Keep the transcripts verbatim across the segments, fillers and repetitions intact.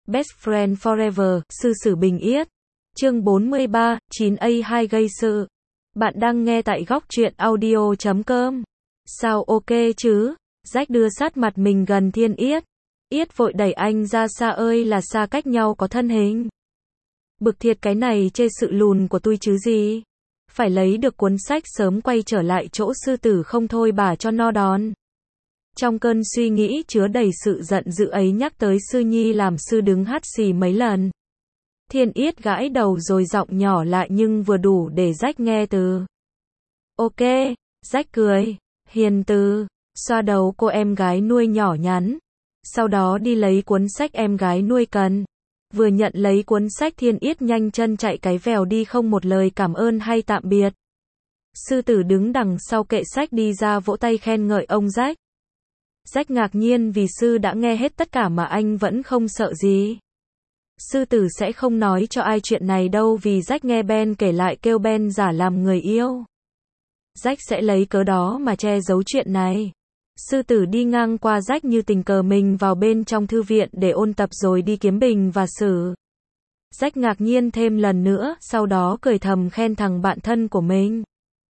Best Friend Forever, sư sử bình yết. Chương bốn mươi ba, chín A hai gây sự. Bạn đang nghe tại góc truyện audio chấm com. Sao ok chứ? Jack đưa sát mặt mình gần Thiên Yết. Yết vội đẩy anh ra xa ơi là xa cách nhau có thân hình. Bực thiệt cái này chê sự lùn của tôi chứ gì. Phải lấy được cuốn sách sớm quay trở lại chỗ sư tử không thôi bà cho no đòn. Trong cơn suy nghĩ chứa đầy sự giận dữ ấy nhắc tới sư nhi làm sư đứng hắt xì mấy lần. Thiên Yết gãi đầu rồi giọng nhỏ lại nhưng vừa đủ để Jack nghe từ. Ok, Jack cười, hiền từ, xoa đầu cô em gái nuôi nhỏ nhắn. Sau đó đi lấy cuốn sách em gái nuôi cần. Vừa nhận lấy cuốn sách Thiên Yết nhanh chân chạy cái vèo đi không một lời cảm ơn hay tạm biệt. Sư tử đứng đằng sau kệ sách đi ra vỗ tay khen ngợi ông Jack. Jack ngạc nhiên vì sư đã nghe hết tất cả mà anh vẫn không sợ gì. Sư tử sẽ không nói cho ai chuyện này đâu vì Jack nghe Ben kể lại kêu Ben giả làm người yêu. Jack sẽ lấy cớ đó mà che giấu chuyện này. Sư tử đi ngang qua Jack như tình cờ mình vào bên trong thư viện để ôn tập rồi đi kiếm bình và sử. Jack ngạc nhiên thêm lần nữa, sau đó cười thầm khen thằng bạn thân của mình.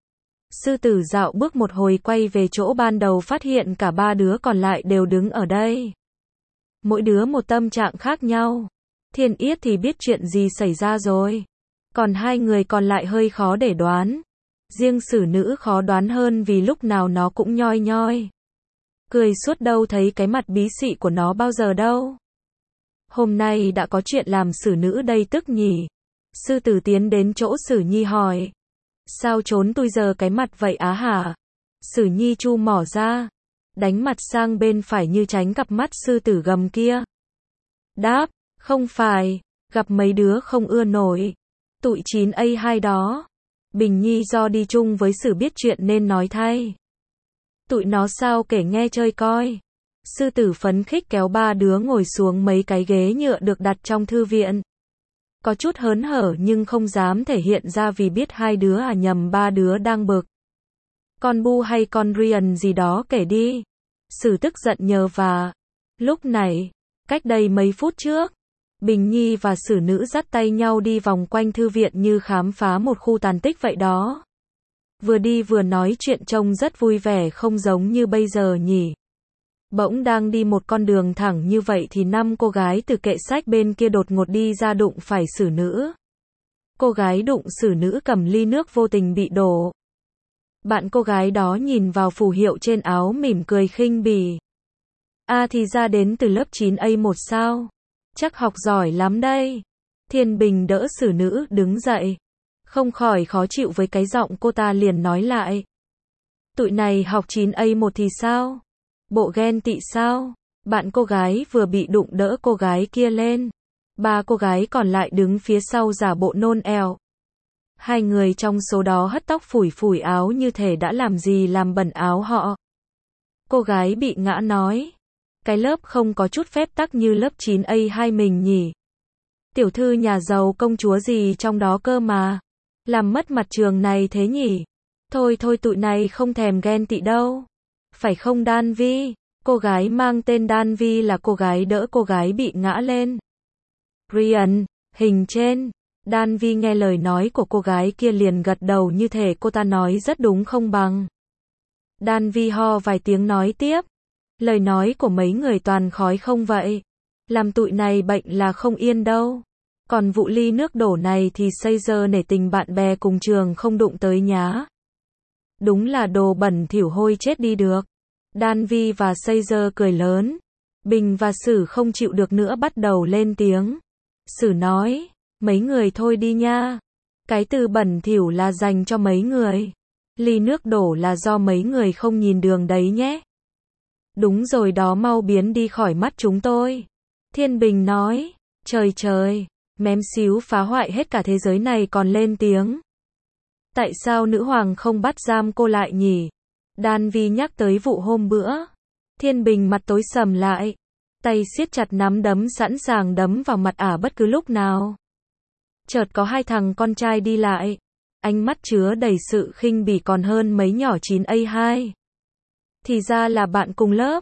Sư tử dạo bước một hồi quay về chỗ ban đầu phát hiện cả ba đứa còn lại đều đứng ở đây. Mỗi đứa một tâm trạng khác nhau. Thiên Yết thì biết chuyện gì xảy ra rồi. Còn hai người còn lại hơi khó để đoán. Riêng sử nữ khó đoán hơn vì lúc nào nó cũng nhoi nhoi. Cười suốt đâu thấy cái mặt bí xị của nó bao giờ đâu. Hôm nay đã có chuyện làm sử nữ đây tức nhỉ. Sư tử tiến đến chỗ sử nhi hỏi. Sao trốn tôi giờ cái mặt vậy á hả? Sử nhi chu mỏ ra. Đánh mặt sang bên phải như tránh cặp mắt sư tử gầm kia. Đáp, không phải, gặp mấy đứa không ưa nổi. Tụi chín A hai đó. Bình nhi do đi chung với sử biết chuyện nên nói thay. Tụi nó sao kể nghe chơi coi. Sư tử phấn khích kéo ba đứa ngồi xuống mấy cái ghế nhựa được đặt trong thư viện. Có chút hớn hở nhưng không dám thể hiện ra vì biết hai đứa à nhầm ba đứa đang bực. Con Bu hay con Ryan gì đó kể đi. Sử tức giận nhờ và. Lúc này, cách đây mấy phút trước, Bình Nhi và sử nữ dắt tay nhau đi vòng quanh thư viện như khám phá một khu tàn tích vậy đó. Vừa đi vừa nói chuyện trông rất vui vẻ không giống như bây giờ nhỉ. Bỗng đang đi một con đường thẳng như vậy thì năm cô gái từ kệ sách bên kia đột ngột đi ra đụng phải sử nữ. Cô gái đụng sử nữ cầm ly nước vô tình bị đổ. Bạn cô gái đó nhìn vào phù hiệu trên áo mỉm cười khinh bỉ. À thì ra đến từ lớp chín A một sao? Chắc học giỏi lắm đây. Thiên Bình đỡ sử nữ đứng dậy. Không khỏi khó chịu với cái giọng cô ta liền nói lại. Tụi này học chín A một thì sao? Bộ ghen tị sao? Bạn cô gái vừa bị đụng đỡ cô gái kia lên. Ba cô gái còn lại đứng phía sau giả bộ nôn èo. Hai người trong số đó hất tóc phủi phủi áo như thể đã làm gì làm bẩn áo họ. Cô gái bị ngã nói. Cái lớp không có chút phép tắc như lớp chín A hai mình nhỉ. Tiểu thư nhà giàu công chúa gì trong đó cơ mà. Làm mất mặt trường này thế nhỉ. Thôi thôi tụi này không thèm ghen tị đâu. Phải không Đan Vi? Cô gái mang tên Đan Vi là cô gái đỡ cô gái bị ngã lên. Ryan, hình trên. Đan Vi nghe lời nói của cô gái kia liền gật đầu như thể cô ta nói rất đúng không bằng. Đan Vi ho vài tiếng nói tiếp. Lời nói của mấy người toàn khói không vậy. Làm tụi này bệnh là không yên đâu. Còn vụ ly nước đổ này thì Caesar nể tình bạn bè cùng trường không đụng tới nhá. Đúng là đồ bẩn thỉu hôi chết đi được. Đan Vi và Caesar cười lớn. Bình và Sử không chịu được nữa bắt đầu lên tiếng. Sử nói, mấy người thôi đi nha. Cái từ bẩn thỉu là dành cho mấy người. Ly nước đổ là do mấy người không nhìn đường đấy nhé. Đúng rồi đó mau biến đi khỏi mắt chúng tôi. Thiên Bình nói, trời trời, mém xíu phá hoại hết cả thế giới này còn lên tiếng. Tại sao nữ hoàng không bắt giam cô lại nhỉ? Đan Vi nhắc tới vụ hôm bữa. Thiên Bình mặt tối sầm lại. Tay siết chặt nắm đấm sẵn sàng đấm vào mặt ả bất cứ lúc nào. Chợt có hai thằng con trai đi lại. Ánh mắt chứa đầy sự khinh bỉ còn hơn mấy nhỏ chín A hai. Thì ra là bạn cùng lớp.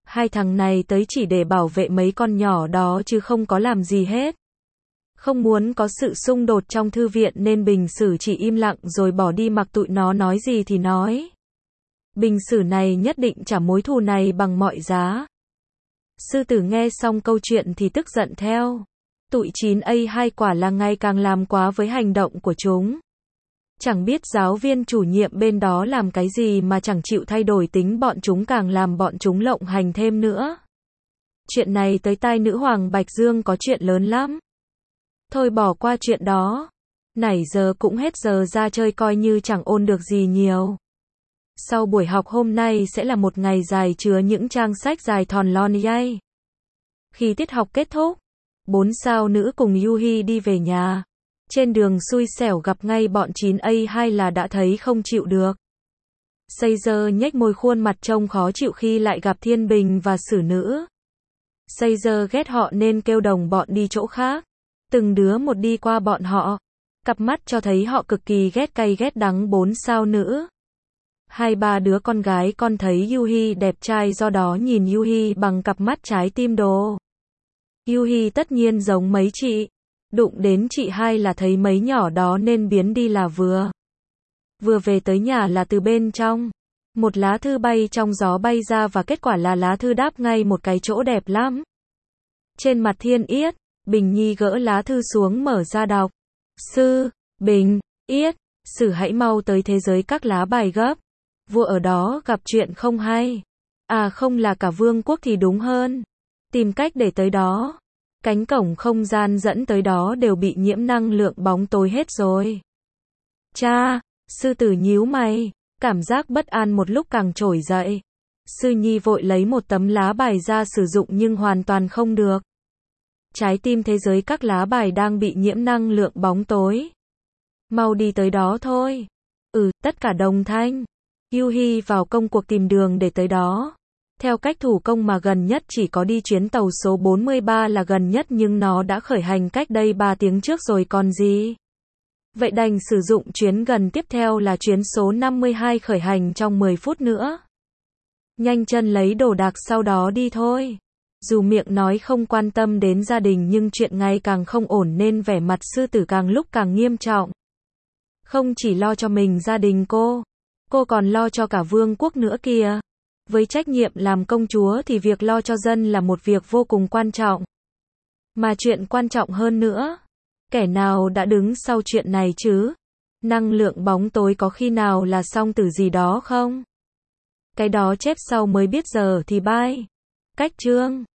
Hai thằng này tới chỉ để bảo vệ mấy con nhỏ đó chứ không có làm gì hết. Không muốn có sự xung đột trong thư viện nên Bình Sử chỉ im lặng rồi bỏ đi mặc tụi nó nói gì thì nói. Bình Sử này nhất định trả mối thù này bằng mọi giá. Sư tử nghe xong câu chuyện thì tức giận theo. Tụi chín A hai quả là ngày càng làm quá với hành động của chúng. Chẳng biết giáo viên chủ nhiệm bên đó làm cái gì mà chẳng chịu thay đổi tính bọn chúng, càng làm bọn chúng lộng hành thêm nữa. Chuyện này tới tai nữ hoàng Bạch Dương có chuyện lớn lắm. Thôi bỏ qua chuyện đó. Nãy giờ cũng hết giờ ra chơi coi như chẳng ôn được gì nhiều. Sau buổi học hôm nay sẽ là một ngày dài chứa những trang sách dài thòn lon yay. Khi tiết học kết thúc, bốn sao nữ cùng Yuhi đi về nhà. Trên đường xui xẻo gặp ngay bọn chín A hai là đã thấy không chịu được. Caesar nhếch môi, khuôn mặt trông khó chịu khi lại gặp Thiên Bình và Sử Nữ. Caesar ghét họ nên kêu đồng bọn đi chỗ khác. Từng đứa một đi qua bọn họ. Cặp mắt cho thấy họ cực kỳ ghét cay ghét đắng bốn sao nữ. Hai ba đứa con gái con thấy Yuhi đẹp trai do đó nhìn Yuhi bằng cặp mắt trái tim đồ. Yuhi tất nhiên giống mấy chị. Đụng đến chị hai là thấy mấy nhỏ đó nên biến đi là vừa. Vừa về tới nhà là từ bên trong. Một lá thư bay trong gió bay ra và kết quả là lá thư đáp ngay một cái chỗ đẹp lắm. Trên mặt Thiên Yết, Bình Nhi gỡ lá thư xuống mở ra đọc. Sư, Bình, Yết, Sử hãy mau tới thế giới các lá bài gấp. Vua ở đó gặp chuyện không hay. À không, là cả vương quốc thì đúng hơn. Tìm cách để tới đó. Cánh cổng không gian dẫn tới đó đều bị nhiễm năng lượng bóng tối hết rồi. Cha, sư tử nhíu mày, cảm giác bất an một lúc càng trỗi dậy. Sư Nhi vội lấy một tấm lá bài ra sử dụng nhưng hoàn toàn không được. Trái tim thế giới các lá bài đang bị nhiễm năng lượng bóng tối. Mau đi tới đó thôi. Ừ, tất cả đồng thanh. Yuhi vào công cuộc tìm đường để tới đó. Theo cách thủ công mà gần nhất chỉ có đi chuyến tàu số bốn mươi ba là gần nhất, nhưng nó đã khởi hành cách đây ba tiếng trước rồi còn gì. Vậy đành sử dụng chuyến gần tiếp theo là chuyến số năm mươi hai khởi hành trong mười phút nữa. Nhanh chân lấy đồ đạc sau đó đi thôi. Dù miệng nói không quan tâm đến gia đình nhưng chuyện ngày càng không ổn nên vẻ mặt sư tử càng lúc càng nghiêm trọng. Không chỉ lo cho mình gia đình cô, cô còn lo cho cả vương quốc nữa kìa. Với trách nhiệm làm công chúa thì việc lo cho dân là một việc vô cùng quan trọng. Mà chuyện quan trọng hơn nữa, kẻ nào đã đứng sau chuyện này chứ? Năng lượng bóng tối có khi nào là song tử gì đó không? Cái đó chép sau mới biết giờ thì bye. Cách chương